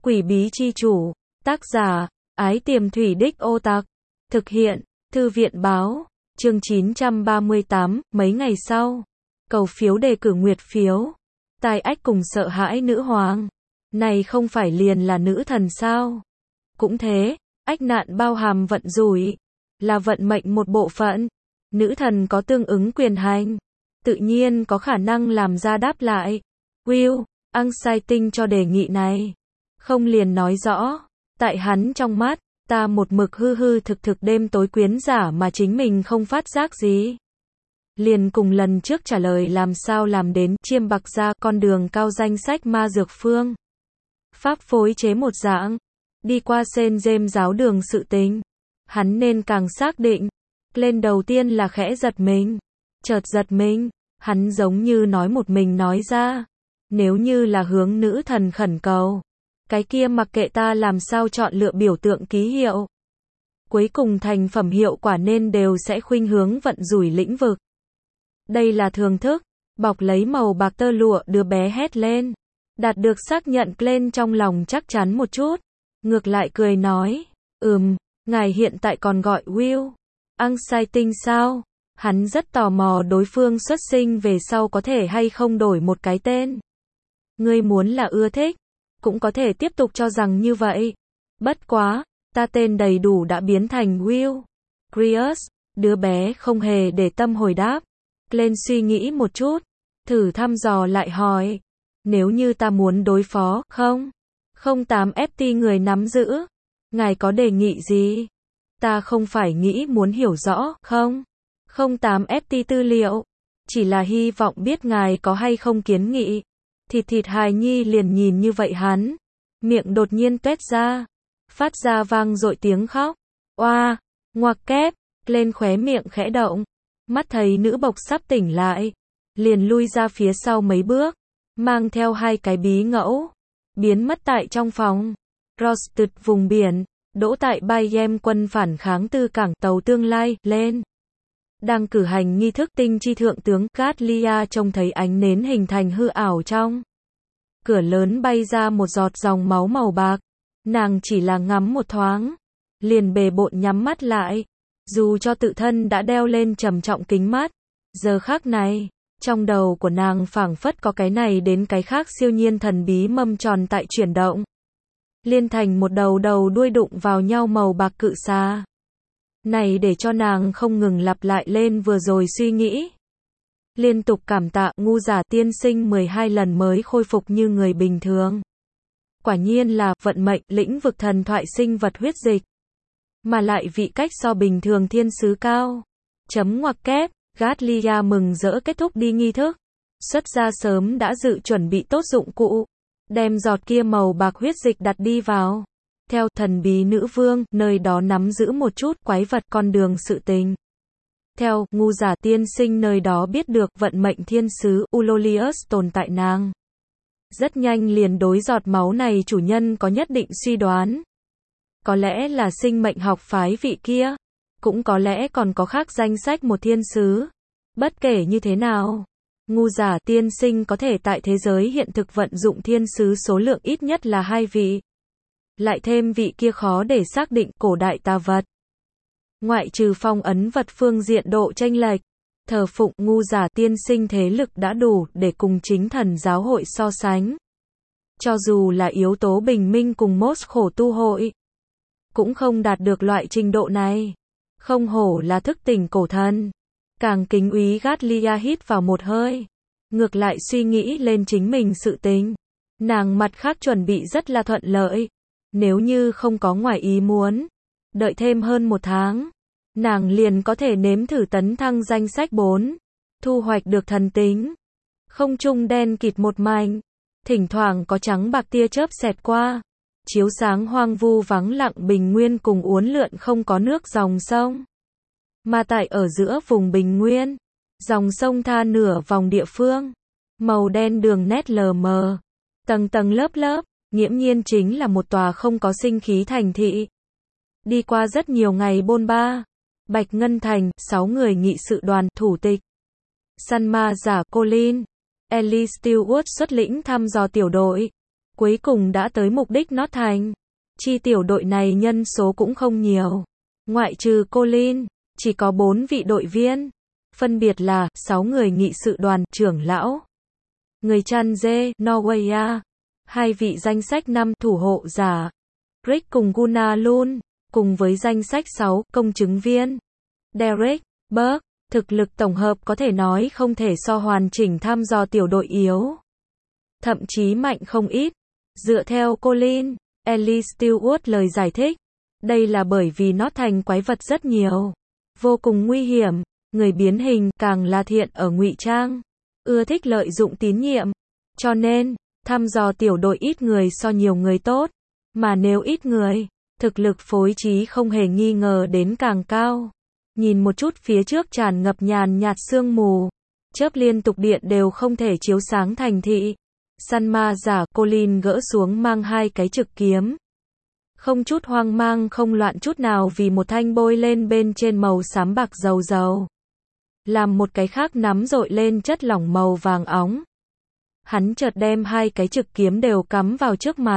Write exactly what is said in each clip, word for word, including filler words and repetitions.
Quỷ bí chi chủ, tác giả, Ái Tiềm Thủy Đích Ô Tặc, thực hiện, Thư viện báo, chương chín trăm ba mươi tám, mấy ngày sau, cầu phiếu đề cử nguyệt phiếu, tai ách cùng sợ hãi nữ hoàng, này không phải liền là nữ thần sao? Cũng thế, ách nạn bao hàm vận rủi, là vận mệnh một bộ phận, nữ thần có tương ứng quyền hành, tự nhiên có khả năng làm ra đáp lại. Will, Exciting cho đề nghị này, không liền nói rõ, tại hắn trong mắt, ta một mực hư hư thực thực đêm tối quyến giả mà chính mình không phát giác gì. Liền cùng lần trước trả lời làm sao làm đến chiêm bạc ra con đường cao danh sách ma dược phương. Pháp phối chế một dạng, đi qua Saint James giáo đường sự tình. Hắn nên càng xác định, lên đầu tiên là khẽ giật mình, chợt giật mình, hắn giống như nói một mình nói ra, nếu như là hướng nữ thần khẩn cầu, cái kia mặc kệ ta làm sao chọn lựa biểu tượng ký hiệu, cuối cùng thành phẩm hiệu quả nên đều sẽ khuynh hướng vận rủi lĩnh vực. Đây là thường thức, bọc lấy màu bạc tơ lụa đứa bé hét lên, đạt được xác nhận lên trong lòng chắc chắn một chút, ngược lại cười nói, ừm, ngài hiện tại còn gọi Will, Exciting sao? Hắn rất tò mò đối phương xuất sinh về sau có thể hay không đổi một cái tên. Ngươi muốn là ưa thích, cũng có thể tiếp tục cho rằng như vậy. Bất quá, ta tên đầy đủ đã biến thành Will. Grius, đứa bé không hề để tâm hồi đáp. Lên suy nghĩ một chút, thử thăm dò lại hỏi, nếu như ta muốn đối phó, không? không tám F T người nắm giữ, ngài có đề nghị gì? Ta không phải nghĩ muốn hiểu rõ, không? không tám F T tư liệu, chỉ là hy vọng biết ngài có hay không kiến nghị. Thịt thịt hài nhi liền nhìn như vậy hắn, miệng đột nhiên tuét ra, phát ra vang dội tiếng khóc, oa, ngoặc kép, lên khóe miệng khẽ động, mắt thấy nữ bộc sắp tỉnh lại, liền lui ra phía sau mấy bước, mang theo hai cái bí ngẫu, biến mất tại trong phòng. Rosted vùng biển, đỗ tại Bayem quân phản kháng tư cảng tàu tương lai, lên. Đang cử hành nghi thức tinh chi thượng tướng Gatlia trông thấy ánh nến hình thành hư ảo trong cửa lớn bay ra một giọt dòng máu màu bạc. Nàng chỉ là ngắm một thoáng, liền bề bộn nhắm mắt lại. Dù cho tự thân đã đeo lên trầm trọng kính mắt, giờ khắc này, trong đầu của nàng phảng phất có cái này đến cái khác siêu nhiên thần bí mâm tròn tại chuyển động. Liên thành một đầu đầu đuôi đụng vào nhau màu bạc cự xà. Này để cho nàng không ngừng lặp lại lên vừa rồi suy nghĩ. Liên tục cảm tạ ngu giả tiên sinh mười hai lần mới khôi phục như người bình thường. Quả nhiên là vận mệnh lĩnh vực thần thoại sinh vật huyết dịch. Mà lại vị cách so bình thường thiên sứ cao. Chấm ngoặc kép, Gatlia mừng rỡ kết thúc đi nghi thức. Xuất ra sớm đã dự chuẩn bị tốt dụng cụ. Đem giọt kia màu bạc huyết dịch đặt đi vào. Theo thần bí nữ vương, nơi đó nắm giữ một chút quái vật con đường sự tình. Theo ngu giả tiên sinh nơi đó biết được vận mệnh thiên sứ Ulolius tồn tại nàng. Rất nhanh liền đối giọt máu này chủ nhân có nhất định suy đoán. Có lẽ là sinh mệnh học phái vị kia. Cũng có lẽ còn có khác danh sách một thiên sứ. Bất kể như thế nào, ngu giả tiên sinh có thể tại thế giới hiện thực vận dụng thiên sứ số lượng ít nhất là hai vị. Lại thêm vị kia khó để xác định cổ đại tà vật. Ngoại trừ phong ấn vật phương diện độ chênh lệch, thờ phụng ngu giả tiên sinh thế lực đã đủ để cùng chính thần giáo hội so sánh. Cho dù là yếu tố bình minh cùng Mos khổ tu hội, cũng không đạt được loại trình độ này. Không hổ là thức tỉnh cổ thần. Càng kính úy Gatlia hít vào một hơi. Ngược lại suy nghĩ lên chính mình sự tình. Nàng mặt khác chuẩn bị rất là thuận lợi. Nếu như không có ngoài ý muốn, đợi thêm hơn một tháng, nàng liền có thể nếm thử tấn thăng danh sách bốn, thu hoạch được thần tính. Không trung đen kịt một mảnh, thỉnh thoảng có trắng bạc tia chớp xẹt qua, chiếu sáng hoang vu vắng lặng bình nguyên cùng uốn lượn không có nước dòng sông. Mà tại ở giữa vùng bình nguyên, dòng sông tha nửa vòng địa phương, màu đen đường nét lờ mờ, tầng tầng lớp lớp. Nghiễm nhiên chính là một tòa không có sinh khí thành thị. Đi qua rất nhiều ngày bôn ba, Bạch Ngân Thành, sáu người nghị sự đoàn, thủ tịch. Săn ma giả Colin, Ellie Stewart xuất lĩnh thăm dò tiểu đội. cuối cùng đã tới mục đích North Thành. Chi tiểu đội này nhân số cũng không nhiều. Ngoại trừ Colin, chỉ có bốn vị đội viên. Phân biệt là, sáu người nghị sự đoàn, trưởng lão. Người chăn dê, Norway, hai vị danh sách năm, thủ hộ giả. Rick cùng Gunnar Lund, cùng với danh sách sáu, công chứng viên. Derek, Burke, thực lực tổng hợp có thể nói không thể so hoàn chỉnh thăm dò tiểu đội yếu. Thậm chí mạnh không ít. Dựa theo Colin, Ellie Stewart lời giải thích, đây là bởi vì nó thành quái vật rất nhiều, vô cùng nguy hiểm, người biến hình càng là thiện ở ngụy trang, ưa thích lợi dụng tín nhiệm, cho nên thăm dò tiểu đội ít người so nhiều người tốt, mà nếu ít người, thực lực phối trí không hề nghi ngờ đến càng cao. Nhìn một chút phía trước tràn ngập nhàn nhạt sương mù, chớp liên tục điện đều không thể chiếu sáng thành thị. Săn ma giả Colin gỡ xuống mang hai cái trực kiếm. Không chút hoang mang không loạn chút nào vì một thanh bôi lên bên trên màu xám bạc dầu dầu. Làm một cái khác nắm dội lên chất lỏng màu vàng óng. Hắn chợt đem hai cái trực kiếm đều cắm vào trước mặt.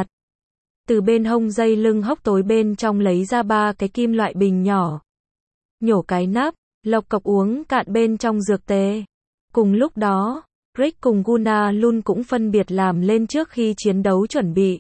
Từ bên hông dây lưng hốc tối bên trong lấy ra ba cái kim loại bình nhỏ. Nhổ cái nắp, lộc cộc uống cạn bên trong dược tê. Cùng lúc đó, Rick cùng Gunnar Lund cũng phân biệt làm lên trước khi chiến đấu chuẩn bị.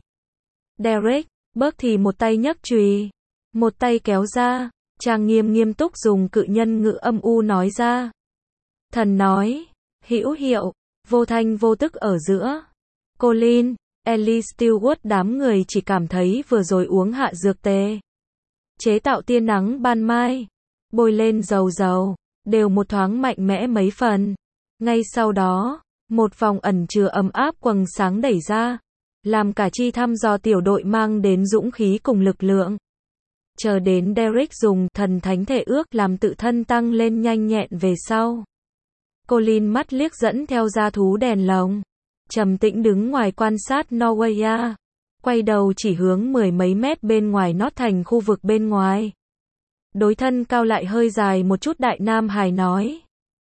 Derek, Burke thì một tay nhấc chùy, một tay kéo ra, trang nghiêm nghiêm túc dùng cự nhân ngữ âm u nói ra. Thần nói, hữu hiệu, vô thanh vô tức ở giữa. Colin, Ellie Stewart đám người chỉ cảm thấy vừa rồi uống hạ dược tê. Chế tạo tia nắng ban mai, bôi lên dầu dầu, đều một thoáng mạnh mẽ mấy phần. Ngay sau đó, một vòng ẩn chứa ấm áp quầng sáng đẩy ra, làm cả chi thăm dò tiểu đội mang đến dũng khí cùng lực lượng. Chờ đến Derek dùng thần thánh thể ước làm tự thân tăng lên nhanh nhẹn về sau. Colin mắt liếc dẫn theo gia thú đèn lồng, trầm tĩnh đứng ngoài quan sát Norway, quay đầu chỉ hướng mười mấy mét bên ngoài North Thành khu vực bên ngoài. Đối thân cao lại hơi dài một chút đại nam hài nói.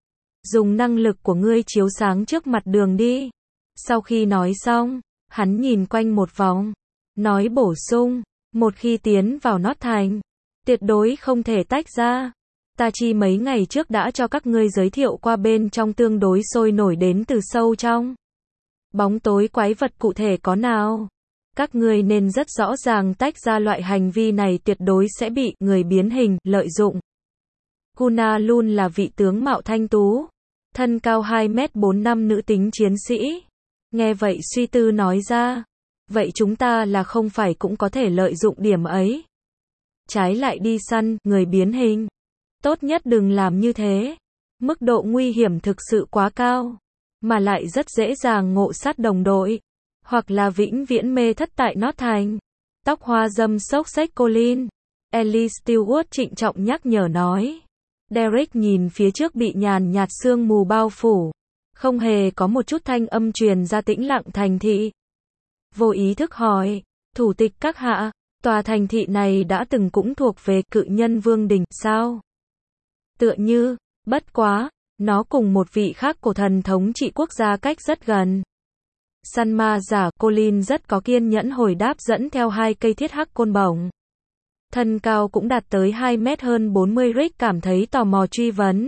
Dùng năng lực của ngươi chiếu sáng trước mặt đường đi. Sau khi nói xong, hắn nhìn quanh một vòng, nói bổ sung, một khi tiến vào North Thành, tuyệt đối không thể tách ra. Ta chi mấy ngày trước đã cho các ngươi giới thiệu qua bên trong tương đối sôi nổi đến từ sâu trong. Bóng tối quái vật cụ thể có nào? Các ngươi nên rất rõ ràng tách ra loại hành vi này tuyệt đối sẽ bị người biến hình lợi dụng. Gunnar Lund là vị tướng mạo thanh tú, thân cao hai mét bốn năm nữ tính chiến sĩ. Nghe vậy suy tư nói ra, vậy chúng ta là không phải cũng có thể lợi dụng điểm ấy. Trái lại đi săn người biến hình. Tốt nhất đừng làm như thế. Mức độ nguy hiểm thực sự quá cao, mà lại rất dễ dàng ngộ sát đồng đội, hoặc là vĩnh viễn mê thất tại North Thành. Tóc hoa dâm xốc xếch Colin, Ellie Stewart trịnh trọng nhắc nhở nói. Derek nhìn phía trước bị nhàn nhạt sương mù bao phủ, không hề có một chút thanh âm truyền ra tĩnh lặng thành thị. Vô ý thức hỏi, thủ tịch các hạ, tòa thành thị này đã từng cũng thuộc về cự nhân vương đình, sao? Tựa như, bất quá, nó cùng một vị khác cổ thần thống trị quốc gia cách rất gần. Săn ma giả Colin rất có kiên nhẫn hồi đáp dẫn theo hai cây thiết hắc côn bổng. Thân cao cũng đạt tới hai mét hơn bốn mươi. Rick cảm thấy tò mò truy vấn.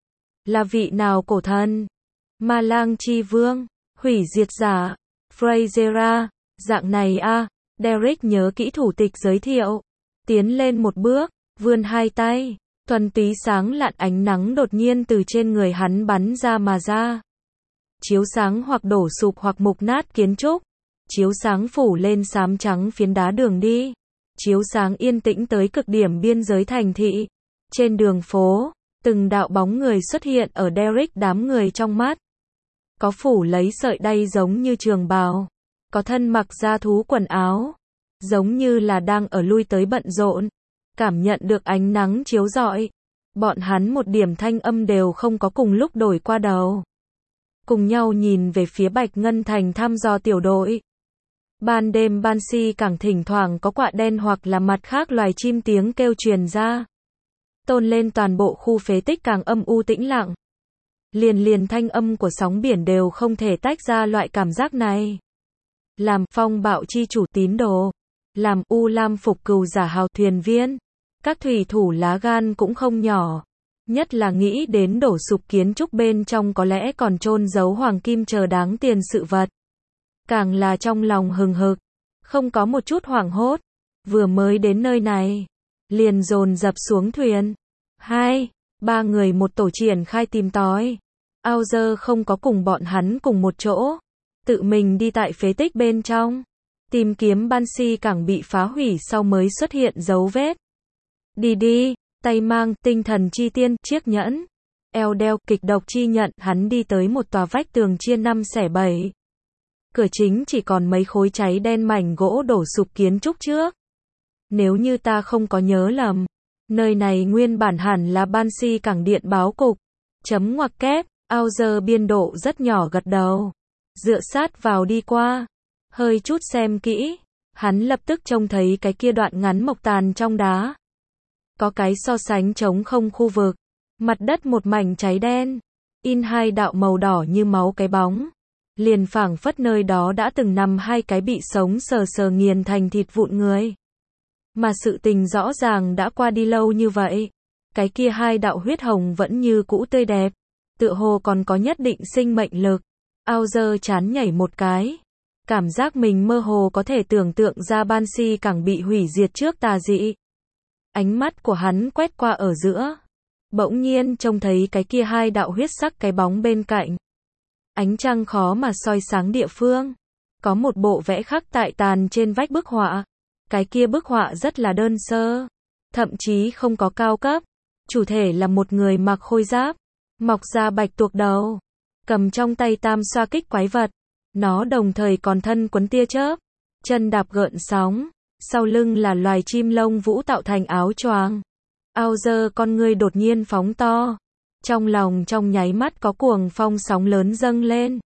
Là vị nào cổ thần? Ma lang chi vương, hủy diệt giả, Freyzera, dạng này a. À. Derek nhớ kỹ thủ tịch giới thiệu, tiến lên một bước, vươn hai tay, thuần túy sáng lạn ánh nắng đột nhiên từ trên người hắn bắn ra mà ra. Chiếu sáng hoặc đổ sụp hoặc mục nát kiến trúc, chiếu sáng phủ lên xám trắng phiến đá đường đi, chiếu sáng yên tĩnh tới cực điểm biên giới thành thị. Trên đường phố, từng đạo bóng người xuất hiện ở Derek đám người trong mắt. Có phủ lấy sợi đay giống như trường bào, có thân mặc da thú quần áo, giống như là đang ở lui tới bận rộn, cảm nhận được ánh nắng chiếu rọi. Bọn hắn một điểm thanh âm đều không có cùng lúc đổi qua đầu. Cùng nhau nhìn về phía Bạch Ngân Thành thăm dò tiểu đội. Ban đêm Banshee càng thỉnh thoảng có quạ đen hoặc là mặt khác loài chim tiếng kêu truyền ra. Tôn lên toàn bộ khu phế tích càng âm u tĩnh lặng. Liền liền thanh âm của sóng biển đều không thể tách ra loại cảm giác này. làm phong bạo chi chủ tín đồ, làm U Lam phục cừu giả hào thuyền viên. Các thủy thủ lá gan cũng không nhỏ, nhất là nghĩ đến đổ sụp kiến trúc bên trong có lẽ còn chôn giấu hoàng kim chờ đáng tiền sự vật. Càng là trong lòng hừng hực, không có một chút hoảng hốt, vừa mới đến nơi này, liền dồn dập xuống thuyền. Hai, ba người một tổ triển khai tìm tòi. Auger không có cùng bọn hắn cùng một chỗ, tự mình đi tại phế tích bên trong, tìm kiếm Banshee cảng bị phá hủy sau mới xuất hiện dấu vết. Đi đi, tay mang tinh thần chi tiên, chiếc nhẫn, eo đeo kịch độc chi nhận, hắn đi tới một tòa vách tường chia năm xẻ bảy. Cửa chính chỉ còn mấy khối cháy đen mảnh gỗ đổ sụp kiến trúc trước. Nếu như ta không có nhớ lầm, nơi này nguyên bản hẳn là Banshee cảng điện báo cục. Chấm ngoặc kép, Auger biên độ rất nhỏ gật đầu. Dựa sát vào đi qua. Hơi chút xem kỹ. Hắn lập tức trông thấy cái kia đoạn ngắn mộc tàn trong đá. Có cái so sánh trống không khu vực. Mặt đất một mảnh cháy đen. In hai đạo màu đỏ như máu cái bóng. Liền phảng phất nơi đó đã từng nằm hai cái bị sống sờ sờ nghiền thành thịt vụn người. Mà sự tình rõ ràng đã qua đi lâu như vậy. Cái kia hai đạo huyết hồng vẫn như cũ tươi đẹp. Tựa hồ còn có nhất định sinh mệnh lực. Auger chán nhảy một cái. Cảm giác mình mơ hồ có thể tưởng tượng ra Banshee cảng bị hủy diệt trước tà dị. Ánh mắt của hắn quét qua ở giữa. Bỗng nhiên trông thấy cái kia hai đạo huyết sắc cái bóng bên cạnh. Ánh trăng khó mà soi sáng địa phương. Có một bộ vẽ khắc tại tàn trên vách bức họa. Cái kia bức họa rất là đơn sơ. Thậm chí không có cao cấp. Chủ thể là một người mặc khôi giáp. Mọc ra bạch tuộc đầu. Cầm trong tay tam xoa kích quái vật. Nó đồng thời còn thân quấn tia chớp. Chân đạp gợn sóng. Sau lưng là loài chim lông vũ tạo thành áo choàng. Auger con ngươi đột nhiên phóng to. Trong lòng trong nháy mắt có cuồng phong sóng lớn dâng lên.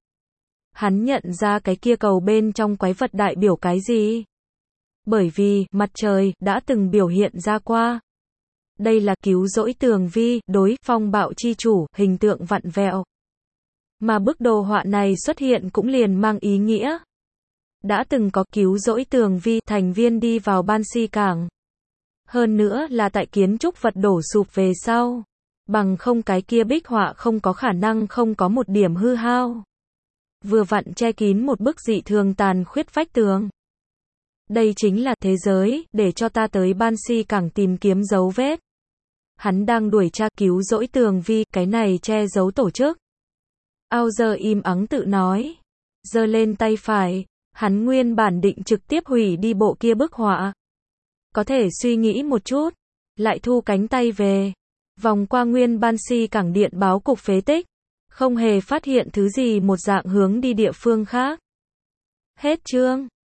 Hắn nhận ra cái kia cầu bên trong quái vật đại biểu cái gì. Bởi vì, mặt trời, đã từng biểu hiện ra qua. Đây là cứu rỗi tường vi, đối, phong bạo chi chủ, hình tượng vặn vẹo. Mà bức đồ họa này xuất hiện cũng liền mang ý nghĩa. Đã từng có cứu rỗi tường vi, thành viên đi vào Banshee cảng. Hơn nữa là tại kiến trúc vật đổ sụp về sau. Bằng không cái kia bích họa không có khả năng không có một điểm hư hao. Vừa vặn che kín một bức dị thường tàn khuyết vách tường. Đây chính là thế giới, để cho ta tới Banshee cảng tìm kiếm dấu vết. Hắn đang đuổi tra cứu rỗi tường vi, cái này che giấu tổ chức. Auger im ắng tự nói. Giơ lên tay phải, hắn nguyên bản định trực tiếp hủy đi bộ kia bức họa. Có thể suy nghĩ một chút, lại thu cánh tay về. Vòng qua nguyên Banshee cảng điện báo cục phế tích. Không hề phát hiện thứ gì một dạng hướng đi địa phương khác. Hết chương.